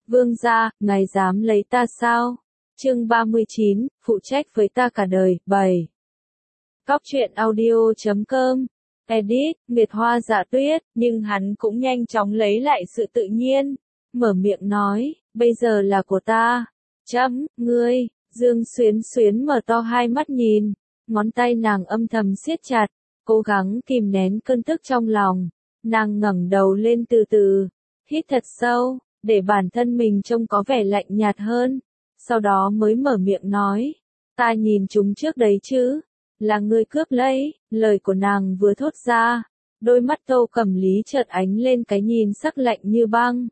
Vương gia, ngài dám lấy ta sao? Chương 39, phụ trách với ta cả đời, 7. Cóc truyện audio.com. Edit, Nguyệt Hoa Dạ Tuyết, nhưng hắn cũng nhanh chóng lấy lại sự tự nhiên. Mở miệng nói, bây giờ là của ta. Ngươi, Dương Xuyến Xuyến mở to hai mắt nhìn, ngón tay nàng âm thầm siết chặt, cố gắng kìm nén cơn tức trong lòng. Nàng ngẩng đầu lên từ từ, hít thật sâu, để bản thân mình trông có vẻ lạnh nhạt hơn. Sau đó mới mở miệng nói, ta nhìn chúng trước đấy chứ, là ngươi cướp lấy. Lời của nàng vừa thốt ra, đôi mắt Tô Cẩm Lý chợt ánh lên cái nhìn sắc lạnh như băng.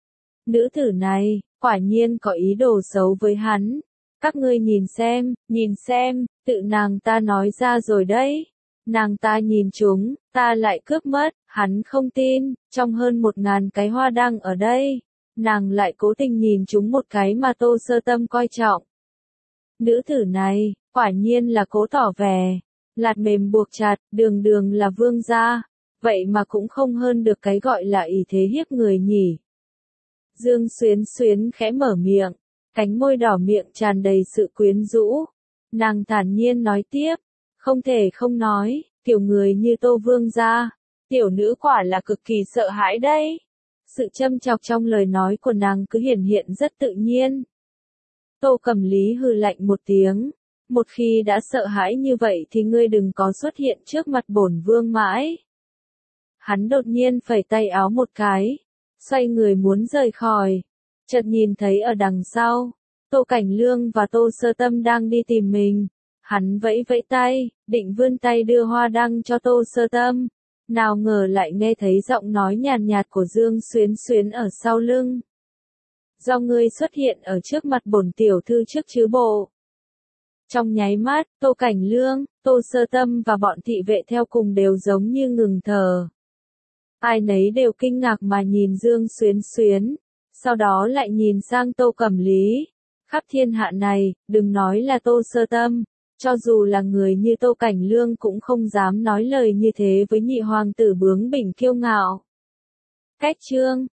Nữ tử này, quả nhiên có ý đồ xấu với hắn. Các ngươi nhìn xem, tự nàng ta nói ra rồi đấy. Nàng ta nhìn chúng, ta lại cướp mất, hắn không tin, trong hơn 1000 cái hoa đăng ở đây, nàng lại cố tình nhìn chúng một cái mà Tô Sơ Tâm coi trọng. Nữ tử này, quả nhiên là cố tỏ vẻ, lạt mềm buộc chặt, đường đường là vương gia, vậy mà cũng không hơn được cái gọi là ỷ thế hiếp người nhỉ. Dương Xuyến Xuyến khẽ mở miệng, cánh môi đỏ miệng tràn đầy sự quyến rũ. Nàng thản nhiên nói tiếp, không thể không nói, kiểu người như Tô vương gia, tiểu nữ quả là cực kỳ sợ hãi đấy. Sự châm chọc trong lời nói của nàng cứ hiển hiện rất tự nhiên. Tô Cẩm Lý hừ lạnh một tiếng, một khi đã sợ hãi như vậy thì ngươi đừng có xuất hiện trước mặt bổn vương mãi. Hắn đột nhiên phẩy tay áo một cái, xoay người muốn rời khỏi, chợt nhìn thấy ở đằng sau, Tô Cảnh Lương và Tô Sơ Tâm đang đi tìm mình. Hắn vẫy vẫy tay, định vươn tay đưa hoa đăng cho Tô Sơ Tâm, nào ngờ lại nghe thấy giọng nói nhàn nhạt của Dương Xuyến Xuyến ở sau lưng. Do ngươi xuất hiện ở trước mặt bổn tiểu thư trước chứ bộ. Trong nháy mắt, Tô Cảnh Lương, Tô Sơ Tâm và bọn thị vệ theo cùng đều giống như ngừng thở. Ai nấy đều kinh ngạc mà nhìn Dương Xuyến Xuyến, sau đó lại nhìn sang Tô Cẩm Lý. Khắp thiên hạ này, đừng nói là Tô Sơ Tâm, cho dù là người như Tô Cảnh Lương cũng không dám nói lời như thế với nhị hoàng tử bướng bỉnh kiêu ngạo. Cách chương